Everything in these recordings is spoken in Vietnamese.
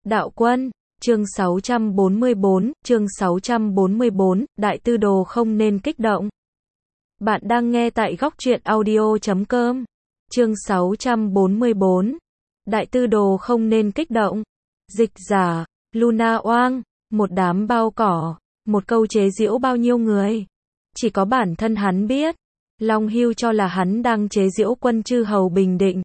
Đạo quân, chương 644, Đại Tư Đồ không nên kích động. Bạn đang nghe tại góc truyện audio.com. Chương 644, Đại Tư Đồ không nên kích động. Dịch giả, Luna Oang, một đám bao cỏ, một câu chế giễu bao nhiêu người. Chỉ có bản thân hắn biết. Long Hưu cho là hắn đang chế giễu quân chư hầu Bình Định.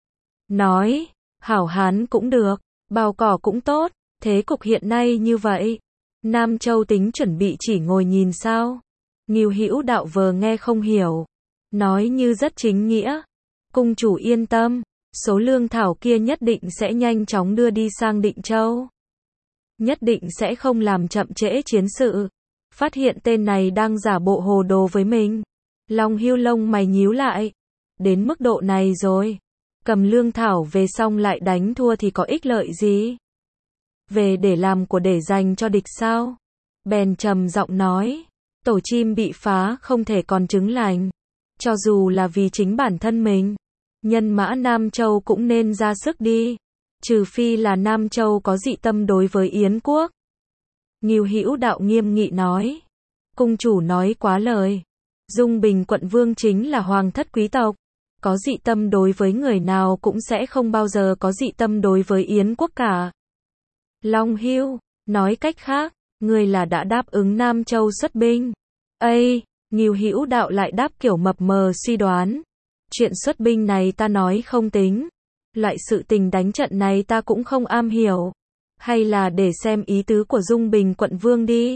Nói, hảo hán cũng được, bao cỏ cũng tốt, thế cục hiện nay như vậy. Nam Châu tính chuẩn bị chỉ ngồi nhìn sao? Ngưu Hữu Đạo vờ nghe không hiểu. Nói như rất chính nghĩa. Cung chủ yên tâm, số lương thảo kia nhất định sẽ nhanh chóng đưa đi sang Định Châu. Nhất định sẽ không làm chậm trễ chiến sự. Phát hiện tên này đang giả bộ hồ đồ với mình. Long Hưu lông mày nhíu lại. Đến mức độ này rồi. Cầm lương thảo về xong lại đánh thua thì có ích lợi gì? Về để làm của để dành cho địch sao? Bèn trầm giọng nói. Tổ chim bị phá không thể còn trứng lành. Cho dù là vì chính bản thân mình. Nhân mã Nam Châu cũng nên ra sức đi. Trừ phi là Nam Châu có dị tâm đối với Yến quốc. Ngưu Hữu Đạo nghiêm nghị nói. Cung chủ nói quá lời. Dung Bình quận vương chính là hoàng thất quý tộc. Có dị tâm đối với người nào cũng sẽ không bao giờ có dị tâm đối với Yến quốc cả. Long Hưu, nói cách khác, ngươi là đã đáp ứng Nam Châu xuất binh. Ây, Ngưu Hữu Đạo lại đáp kiểu mập mờ suy đoán. Chuyện xuất binh này ta nói không tính. Loại sự tình đánh trận này ta cũng không am hiểu. Hay là để xem ý tứ của Dung Bình quận vương đi.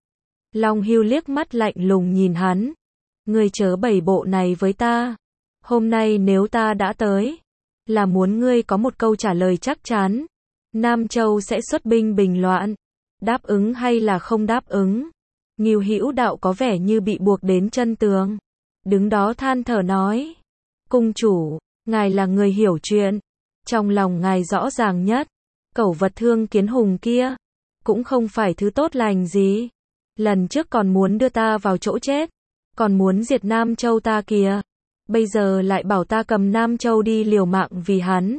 Long Hưu liếc mắt lạnh lùng nhìn hắn. Ngươi chớ bày bộ này với ta. Hôm nay nếu ta đã tới, là muốn ngươi có một câu trả lời chắc chắn. Nam Châu sẽ xuất binh bình loạn. Đáp ứng hay là không đáp ứng? Ngưu Hữu Đạo có vẻ như bị buộc đến chân tường. Đứng đó than thở nói. Cung chủ, ngài là người hiểu chuyện. Trong lòng ngài rõ ràng nhất. Cẩu vật Thương Kiến Hùng kia, cũng không phải thứ tốt lành gì. Lần trước còn muốn đưa ta vào chỗ chết. Còn muốn diệt Nam Châu ta kìa. Bây giờ lại bảo ta cầm Nam Châu đi liều mạng vì hắn.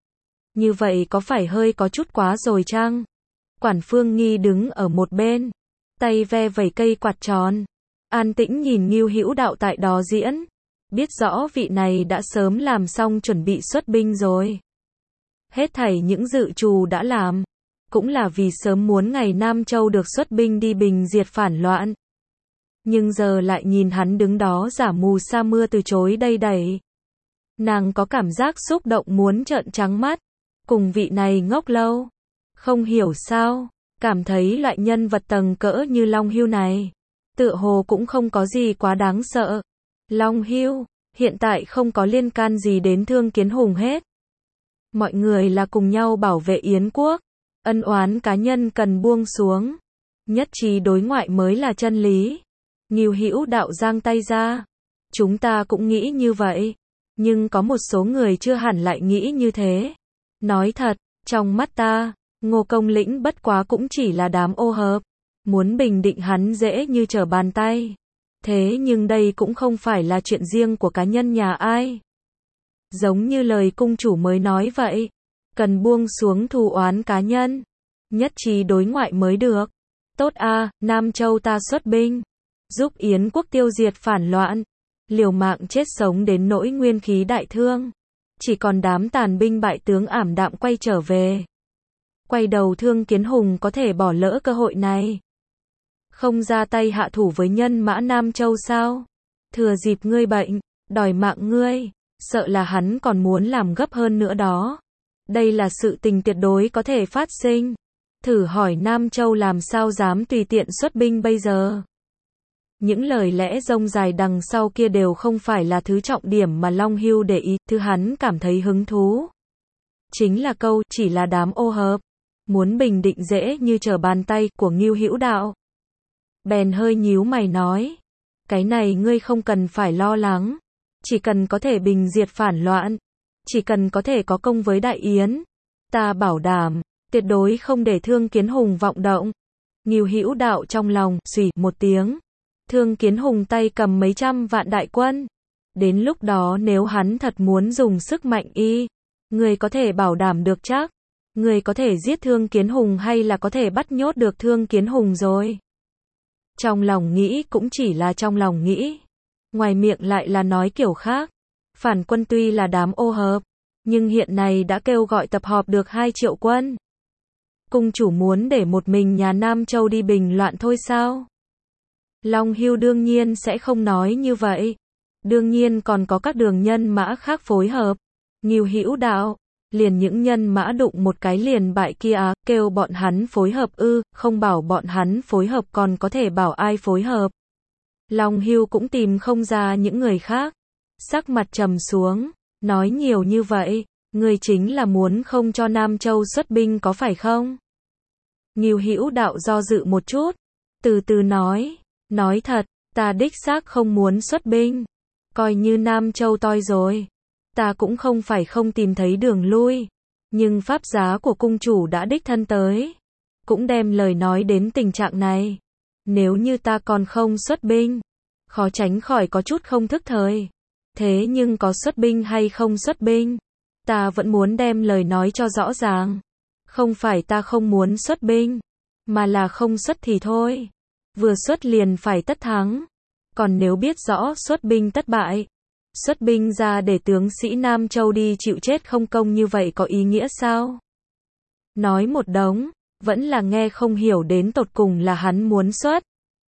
Như vậy có phải hơi có chút quá rồi chăng? Quản Phương Nghi đứng ở một bên, tay ve vẩy cây quạt tròn, an tĩnh nhìn Ngưu Hữu Đạo tại đó diễn. Biết rõ vị này đã sớm làm xong chuẩn bị xuất binh rồi. Hết thảy những dự trù đã làm, cũng là vì sớm muốn ngày Nam Châu được xuất binh đi bình diệt phản loạn. Nhưng giờ lại nhìn hắn đứng đó giả mù sa mưa từ chối đây đẩy. Nàng có cảm giác xúc động muốn trợn trắng mắt. Cùng vị này ngốc lâu. Không hiểu sao, cảm thấy loại nhân vật tầng cỡ như Long Hưu này. Tựa hồ cũng không có gì quá đáng sợ. Long Hưu, hiện tại không có liên can gì đến Thương Kiến Hùng hết. Mọi người là cùng nhau bảo vệ Yến quốc. Ân oán cá nhân cần buông xuống. Nhất trí đối ngoại mới là chân lý. Ngưu Hữu Đạo giang tay ra. Chúng ta cũng nghĩ như vậy. Nhưng có một số người chưa hẳn lại nghĩ như thế. Nói thật, trong mắt ta, Ngô Công Lĩnh bất quá cũng chỉ là đám ô hợp. Muốn bình định hắn dễ như trở bàn tay. Thế nhưng đây cũng không phải là chuyện riêng của cá nhân nhà ai. Giống như lời cung chủ mới nói vậy. Cần buông xuống thù oán cá nhân. Nhất trí đối ngoại mới được. Tốt a, Nam Châu ta xuất binh. Giúp Yến quốc tiêu diệt phản loạn. Liều mạng chết sống đến nỗi nguyên khí đại thương. Chỉ còn đám tàn binh bại tướng ảm đạm quay trở về. Quay đầu Thương Kiến Hùng có thể bỏ lỡ cơ hội này. Không ra tay hạ thủ với nhân mã Nam Châu sao? Thừa dịp ngươi bệnh, đòi mạng ngươi. Sợ là hắn còn muốn làm gấp hơn nữa đó. Đây là sự tình tuyệt đối có thể phát sinh. Thử hỏi Nam Châu làm sao dám tùy tiện xuất binh bây giờ? Những lời lẽ rông dài đằng sau kia đều không phải là thứ trọng điểm mà Long Hưu để ý, thứ hắn cảm thấy hứng thú. Chính là câu, chỉ là đám ô hợp. Muốn bình định dễ như trở bàn tay của Ngưu Hữu Đạo. Bèn hơi nhíu mày nói. Cái này ngươi không cần phải lo lắng. Chỉ cần có thể bình diệt phản loạn. Chỉ cần có thể có công với Đại Yến. Ta bảo đảm, tuyệt đối không để Thương Kiến Hùng vọng động. Ngưu Hữu Đạo trong lòng, xùy một tiếng. Thương Kiến Hùng tay cầm mấy trăm vạn đại quân. Đến lúc đó nếu hắn thật muốn dùng sức mạnh y, người có thể bảo đảm được chắc. Người có thể giết Thương Kiến Hùng hay là có thể bắt nhốt được Thương Kiến Hùng rồi? Trong lòng nghĩ cũng chỉ là trong lòng nghĩ. Ngoài miệng lại là nói kiểu khác. Phản quân tuy là đám ô hợp, nhưng hiện nay đã kêu gọi tập họp được 2 triệu quân. Cung chủ muốn để một mình nhà Nam Châu đi bình loạn thôi sao? Long Hưu đương nhiên sẽ không nói như vậy. Đương nhiên còn có các đường nhân mã khác phối hợp. Ngưu Hữu đạo, liền những nhân mã đụng một cái liền bại kia à, kêu bọn hắn phối hợp ư, không bảo bọn hắn phối hợp còn có thể bảo ai phối hợp. Long Hưu cũng tìm không ra những người khác. Sắc mặt trầm xuống, nói nhiều như vậy, người chính là muốn không cho Nam Châu xuất binh có phải không? Ngưu Hữu đạo do dự một chút, từ từ nói thật, ta đích xác không muốn xuất binh, coi như Nam Châu toi rồi, ta cũng không phải không tìm thấy đường lui, nhưng pháp giá của cung chủ đã đích thân tới, cũng đem lời nói đến tình trạng này, nếu như ta còn không xuất binh, khó tránh khỏi có chút không thức thời, thế nhưng có xuất binh hay không xuất binh, ta vẫn muốn đem lời nói cho rõ ràng, không phải ta không muốn xuất binh, mà là không xuất thì thôi. Vừa xuất liền phải tất thắng. Còn nếu biết rõ xuất binh tất bại, xuất binh ra để tướng sĩ Nam Châu đi chịu chết không công như vậy có ý nghĩa sao? Nói một đống, vẫn là nghe không hiểu đến tột cùng là hắn muốn xuất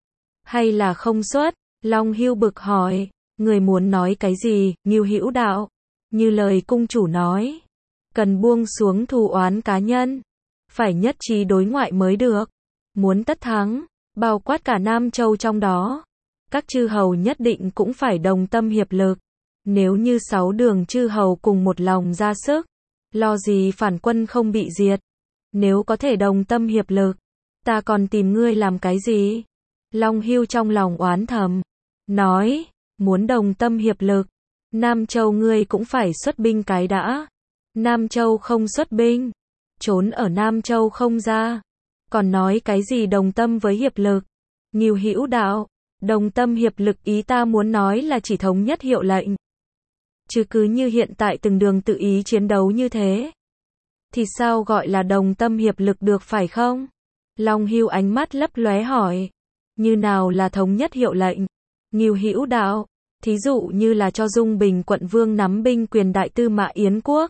hay là không xuất. Long Hưu bực hỏi, người muốn nói cái gì? Ngưu Hữu đạo, như lời cung chủ nói, cần buông xuống thù oán cá nhân, phải nhất trí đối ngoại mới được. Muốn tất thắng, bao quát cả Nam Châu trong đó, các chư hầu nhất định cũng phải đồng tâm hiệp lực. Nếu như 6 đường chư hầu cùng một lòng ra sức, lo gì phản quân không bị diệt. Nếu có thể đồng tâm hiệp lực, ta còn tìm ngươi làm cái gì? Long Hưu trong lòng oán thầm, nói, muốn đồng tâm hiệp lực, Nam Châu ngươi cũng phải xuất binh cái đã. Nam Châu không xuất binh, trốn ở Nam Châu không ra, còn nói cái gì đồng tâm với hiệp lực? Ngưu Hữu đạo, đồng tâm hiệp lực ý ta muốn nói là chỉ thống nhất hiệu lệnh. Chứ cứ như hiện tại từng đường tự ý chiến đấu như thế, thì sao gọi là đồng tâm hiệp lực được phải không? Long Hưu ánh mắt lấp lóe hỏi, như nào là thống nhất hiệu lệnh? Ngưu Hữu đạo, thí dụ như là cho Dung Bình quận vương nắm binh quyền đại tư mã Yến quốc.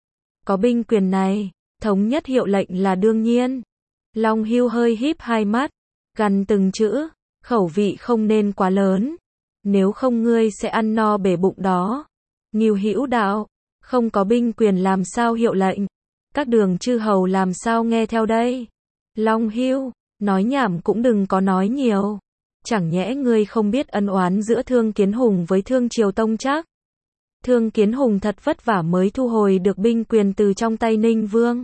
Có binh quyền này, thống nhất hiệu lệnh là đương nhiên. Long Hưu hơi híp hai mắt, gằn từng chữ, khẩu vị không nên quá lớn, nếu không ngươi sẽ ăn no bể bụng đó. Ngưu Hữu đạo, không có binh quyền làm sao hiệu lệnh, các đường chư hầu làm sao nghe theo đây? Long Hưu, nói nhảm cũng đừng có nói nhiều, chẳng nhẽ ngươi không biết ân oán giữa Thương Kiến Hùng với Thương Triều Tông chắc? Thương Kiến Hùng thật vất vả mới thu hồi được binh quyền từ trong tay Ninh Vương,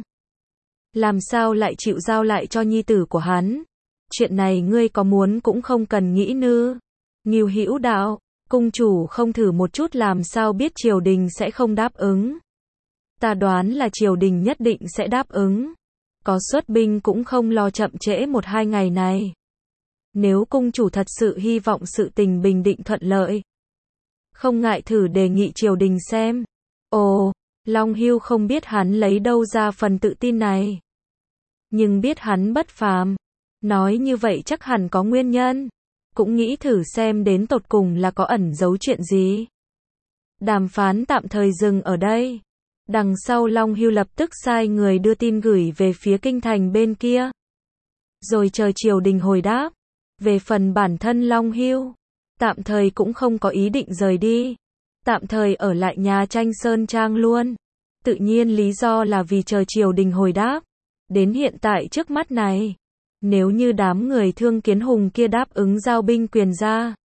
làm sao lại chịu giao lại cho nhi tử của hắn? Chuyện này ngươi có muốn cũng không cần nghĩ nữa. Ngưu Hữu đạo, cung chủ không thử một chút làm sao biết triều đình sẽ không đáp ứng. Ta đoán là triều đình nhất định sẽ đáp ứng. Có xuất binh cũng không lo chậm trễ 1-2 ngày này. Nếu cung chủ thật sự hy vọng sự tình bình định thuận lợi, không ngại thử đề nghị triều đình xem. Ồ, Long Hưu không biết hắn lấy đâu ra phần tự tin này. Nhưng biết hắn bất phàm, nói như vậy chắc hẳn có nguyên nhân, cũng nghĩ thử xem đến tột cùng là có ẩn giấu chuyện gì. Đàm phán tạm thời dừng ở đây. Đằng sau Long Hưu lập tức sai người đưa tin gửi về phía kinh thành bên kia, rồi chờ triều đình hồi đáp. Về phần bản thân Long Hưu, tạm thời cũng không có ý định rời đi, tạm thời ở lại nhà Tranh Sơn Trang luôn. Tự nhiên lý do là vì chờ triều đình hồi đáp. Đến hiện tại trước mắt này, nếu như đám người Thương Kiến Hùng kia đáp ứng giao binh quyền ra,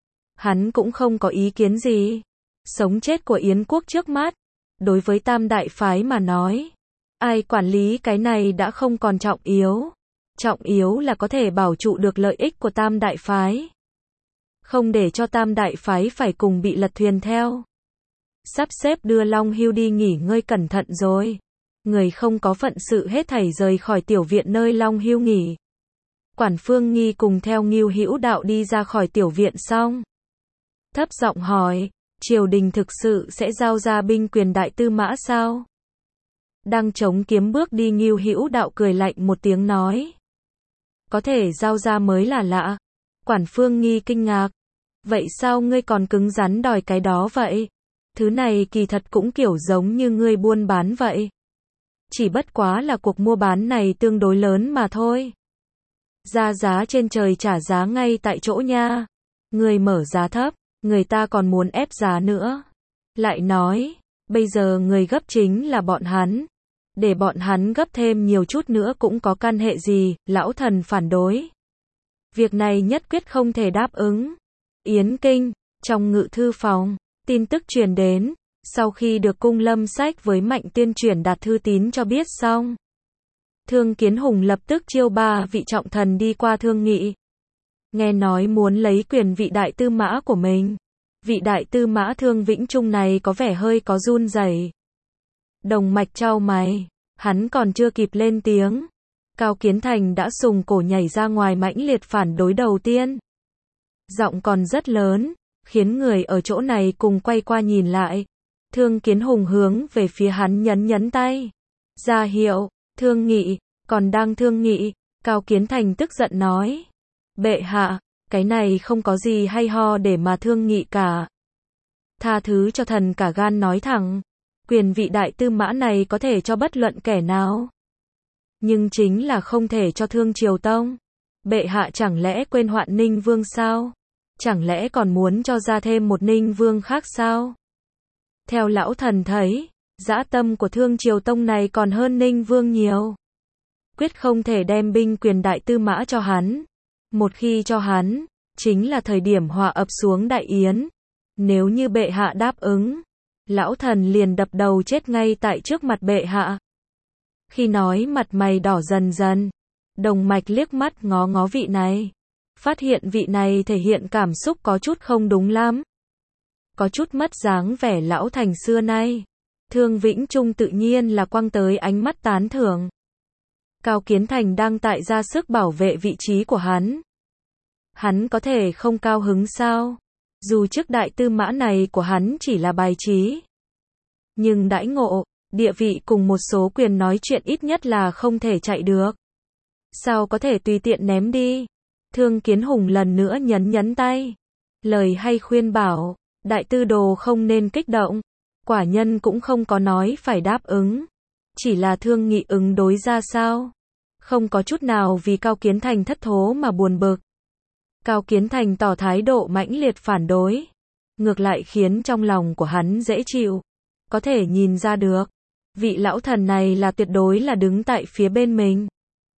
hắn cũng không có ý kiến gì. Sống chết của Yến quốc trước mắt, đối với Tam Đại Phái mà nói, ai quản lý cái này đã không còn trọng yếu. Trọng yếu là có thể bảo trụ được lợi ích của Tam Đại Phái, không để cho Tam Đại Phái phải cùng bị lật thuyền theo. Sắp xếp đưa Long Hưu đi nghỉ ngơi cẩn thận rồi. Người không có phận sự hết thảy rời khỏi tiểu viện nơi Long Hưu nghỉ. Quản Phương Nghi cùng theo Ngưu Hữu đạo đi ra khỏi tiểu viện xong, thấp giọng hỏi, triều đình thực sự sẽ giao ra binh quyền đại tư mã sao? Đang chống kiếm bước đi Ngưu Hữu Đạo cười lạnh một tiếng nói. Có thể giao ra mới là lạ. Quản Phương Nghi kinh ngạc. Vậy sao ngươi còn cứng rắn đòi cái đó vậy? Thứ này kỳ thật cũng kiểu giống như ngươi buôn bán vậy. Chỉ bất quá là cuộc mua bán này tương đối lớn mà thôi. Ra giá trên trời trả giá ngay tại chỗ nha. Ngươi mở giá thấp, người ta còn muốn ép giá nữa. Lại nói, bây giờ người gấp chính là bọn hắn. Để bọn hắn gấp thêm nhiều chút nữa cũng có căn hệ gì, lão thần phản đối. Việc này nhất quyết không thể đáp ứng. Yến Kinh, trong ngự thư phòng, tin tức truyền đến, sau khi được Cung Lâm Sách với Mạnh Tiên chuyển đạt thư tín cho biết xong. Thương Kiến Hùng lập tức chiêu 3 vị trọng thần đi qua thương nghị. Nghe nói muốn lấy quyền vị đại tư mã của mình. Vị đại tư mã Thương Vĩnh Trung này có vẻ hơi có run rẩy. Đồng Mạch chau mày, hắn còn chưa kịp lên tiếng. Cao Kiến Thành đã sùng cổ nhảy ra ngoài mãnh liệt phản đối đầu tiên. Giọng còn rất lớn, khiến người ở chỗ này cùng quay qua nhìn lại. Thương Kiến Hùng hướng về phía hắn nhấn tay. Ra hiệu, thương nghị, còn đang thương nghị, Cao Kiến Thành tức giận nói. Bệ hạ, cái này không có gì hay ho để mà thương nghị cả. Tha thứ cho thần cả gan nói thẳng, quyền vị đại tư mã này có thể cho bất luận kẻ nào. Nhưng chính là không thể cho Thương Triều Tông. Bệ hạ chẳng lẽ quên Hoạn Ninh Vương sao? Chẳng lẽ còn muốn cho ra thêm một Ninh Vương khác sao? Theo lão thần thấy, dã tâm của Thương Triều Tông này còn hơn Ninh Vương nhiều. Quyết không thể đem binh quyền đại tư mã cho hắn. Một khi cho hắn, chính là thời điểm họa ập xuống Đại Yến. Nếu như bệ hạ đáp ứng, lão thần liền đập đầu chết ngay tại trước mặt bệ hạ. Khi nói mặt mày đỏ dần dần, Đồng Mạch liếc mắt ngó ngó vị này. Phát hiện vị này thể hiện cảm xúc có chút không đúng lắm. Có chút mất dáng vẻ lão thành xưa nay. Thương Vĩnh Trung tự nhiên là quăng tới ánh mắt tán thưởng. Cao Kiến Thành đang tại ra sức bảo vệ vị trí của hắn. Hắn có thể không cao hứng sao? Dù chức đại tư mã này của hắn chỉ là bài trí. Nhưng đãi ngộ, địa vị cùng một số quyền nói chuyện ít nhất là không thể chạy được. Sao có thể tùy tiện ném đi? Thương Kiến Hùng lần nữa nhấn tay. Lời hay khuyên bảo, đại tư đồ không nên kích động. Quả nhân cũng không có nói phải đáp ứng. Chỉ là thương nghị ứng đối ra sao. Không có chút nào vì Cao Kiến Thành thất thố mà buồn bực. Cao Kiến Thành tỏ thái độ mãnh liệt phản đối. Ngược lại khiến trong lòng của hắn dễ chịu. Có thể nhìn ra được. Vị lão thần này là tuyệt đối là đứng tại phía bên mình.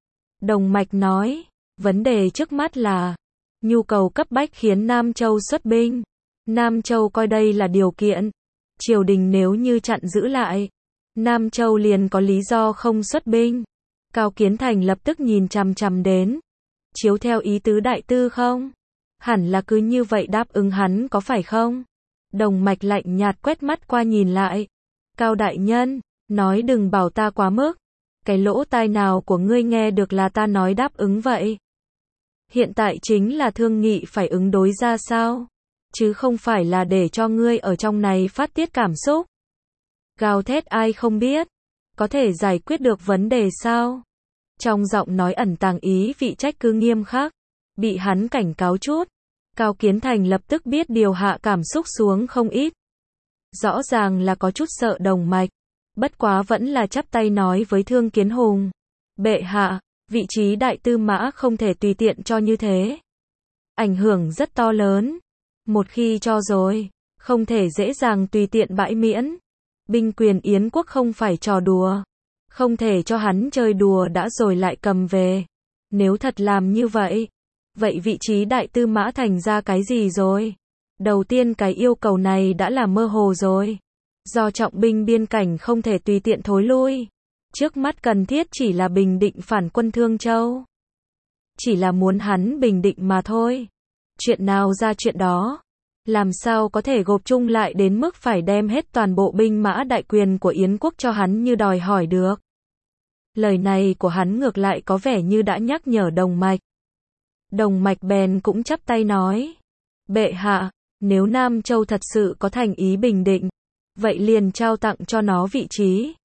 Đồng Mạch nói. Vấn đề trước mắt là nhu cầu cấp bách khiến Nam Châu xuất binh. Nam Châu coi đây là điều kiện. Triều đình nếu như chặn giữ lại, Nam Châu liền có lý do không xuất binh. Cao Kiến Thành lập tức nhìn chằm chằm đến. Chiếu theo ý tứ đại tư không? Hẳn là cứ như vậy đáp ứng hắn có phải không? Đồng Mạch lạnh nhạt quét mắt qua nhìn lại. Cao đại nhân, nói đừng bảo ta quá mức. Cái lỗ tai nào của ngươi nghe được là ta nói đáp ứng vậy? Hiện tại chính là thương nghị phải ứng đối ra sao? Chứ không phải là để cho ngươi ở trong này phát tiết cảm xúc. Gào thét ai không biết? Có thể giải quyết được vấn đề sao? Trong giọng nói ẩn tàng ý vị trách cứ nghiêm khắc. Bị hắn cảnh cáo chút. Cao Kiến Thành lập tức biết điều hạ cảm xúc xuống không ít. Rõ ràng là có chút sợ Đồng Mạch. Bất quá vẫn là chắp tay nói với Thương Kiến Hùng. Bệ hạ, vị trí đại tư mã không thể tùy tiện cho như thế. Ảnh hưởng rất to lớn. Một khi cho rồi, không thể dễ dàng tùy tiện bãi miễn. Binh quyền Yến quốc không phải trò đùa. Không thể cho hắn chơi đùa đã rồi lại cầm về. Nếu thật làm như vậy, vậy vị trí đại tư mã thành ra cái gì rồi? Đầu tiên cái yêu cầu này đã là mơ hồ rồi. Do trọng binh biên cảnh không thể tùy tiện thối lui. Trước mắt cần thiết chỉ là bình định phản quân Thương Châu. Chỉ là muốn hắn bình định mà thôi. Chuyện nào ra chuyện đó. Làm sao có thể gộp chung lại đến mức phải đem hết toàn bộ binh mã đại quyền của Yến quốc cho hắn như đòi hỏi được. Lời này của hắn ngược lại có vẻ như đã nhắc nhở Đồng Mạch. Đồng Mạch bèn cũng chắp tay nói. Bệ hạ, nếu Nam Châu thật sự có thành ý bình định, vậy liền trao tặng cho nó vị trí.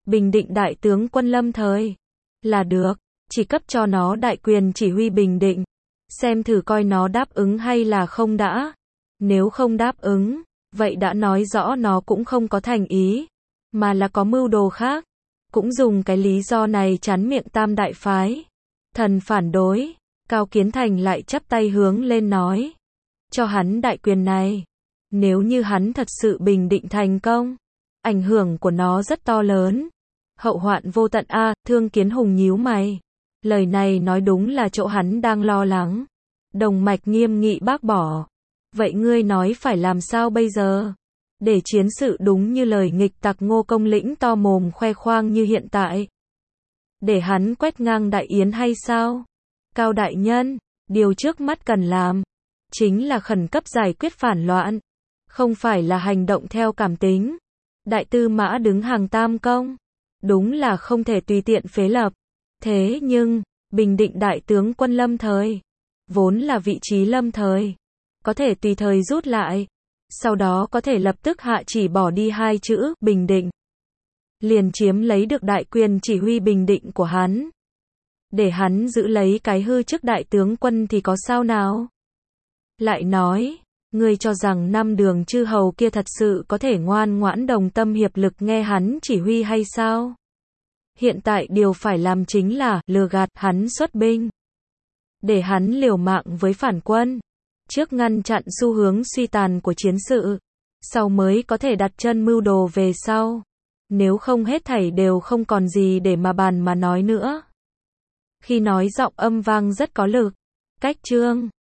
bình định đại tướng quân lâm thời. Là được, chỉ cấp cho nó đại quyền chỉ huy bình định. Xem thử coi nó đáp ứng hay là không đã. Nếu không đáp ứng, vậy đã nói rõ nó cũng không có thành ý, mà là có mưu đồ khác. Cũng dùng cái lý do này chắn miệng Tam đại phái. Thần phản đối, Cao Kiến Thành lại chắp tay hướng lên nói. Cho hắn đại quyền này. Nếu như hắn thật sự bình định thành công, ảnh hưởng của nó rất to lớn. Hậu hoạn vô tận a. Thương Kiến Hùng nhíu mày. Lời này nói đúng là chỗ hắn đang lo lắng. Đồng Mạch nghiêm nghị bác bỏ. Vậy ngươi nói phải làm sao bây giờ? Để chiến sự đúng như lời nghịch tặc Ngô Công Lĩnh to mồm khoe khoang như hiện tại. Để hắn quét ngang đại yến hay sao? Cao đại nhân, điều trước mắt cần làm chính là khẩn cấp giải quyết phản loạn, không phải là hành động theo cảm tính. Đại tư mã đứng hàng tam công, đúng là không thể tùy tiện phế lập. Thế nhưng, bình định đại tướng quân lâm thời, vốn là vị trí lâm thời, có thể tùy thời rút lại, sau đó có thể lập tức hạ chỉ bỏ đi hai chữ bình định, liền chiếm lấy được đại quyền chỉ huy bình định của hắn. Để hắn giữ lấy cái hư chức đại tướng quân thì có sao nào? Lại nói, ngươi cho rằng năm Đường chư hầu kia thật sự có thể ngoan ngoãn đồng tâm hiệp lực nghe hắn chỉ huy hay sao? Hiện tại điều phải làm chính là lừa gạt hắn xuất binh, để hắn liều mạng với phản quân, trước ngăn chặn xu hướng suy tàn của chiến sự, sau mới có thể đặt chân mưu đồ về sau. Nếu không hết thảy đều không còn gì để mà bàn mà nói nữa. Khi nói giọng âm vang rất có lực. Cách chương